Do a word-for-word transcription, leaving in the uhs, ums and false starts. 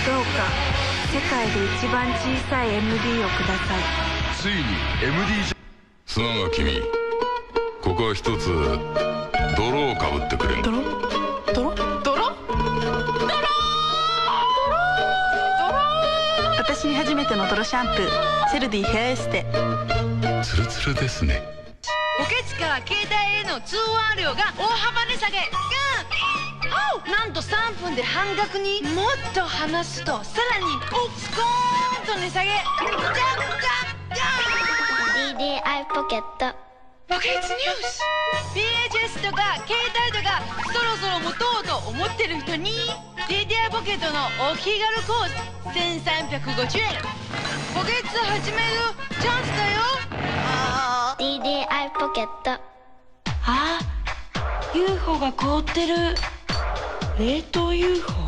どうか世界で一番小さい エムディー をください。 ついに エムディー じゃ。すまんが君、ここは一つ泥をかぶってくれんか。 泥泥泥泥私に初めての泥シャンプー、セルディヘアエステ。 ツルツルですね。 ポケチから携帯への通話料が大幅値下げ。なんとさんぷんで半額に。もっと話すとさらにおスコーンと値下げ。じゃんじゃんじゃんディーディーアイ ポケット。 ポケッツニュース。 ビーエイチエス とか携帯とかそろそろ持とうと思ってる人に ディーディーアイ ポケットのお気軽コースせんさんびゃくごじゅうえん。ポケッツ始めるチャンスだよ。 ディーディーアイ ポケット。 あ、ユーフォー が凍ってる。冷凍 ユーフォー。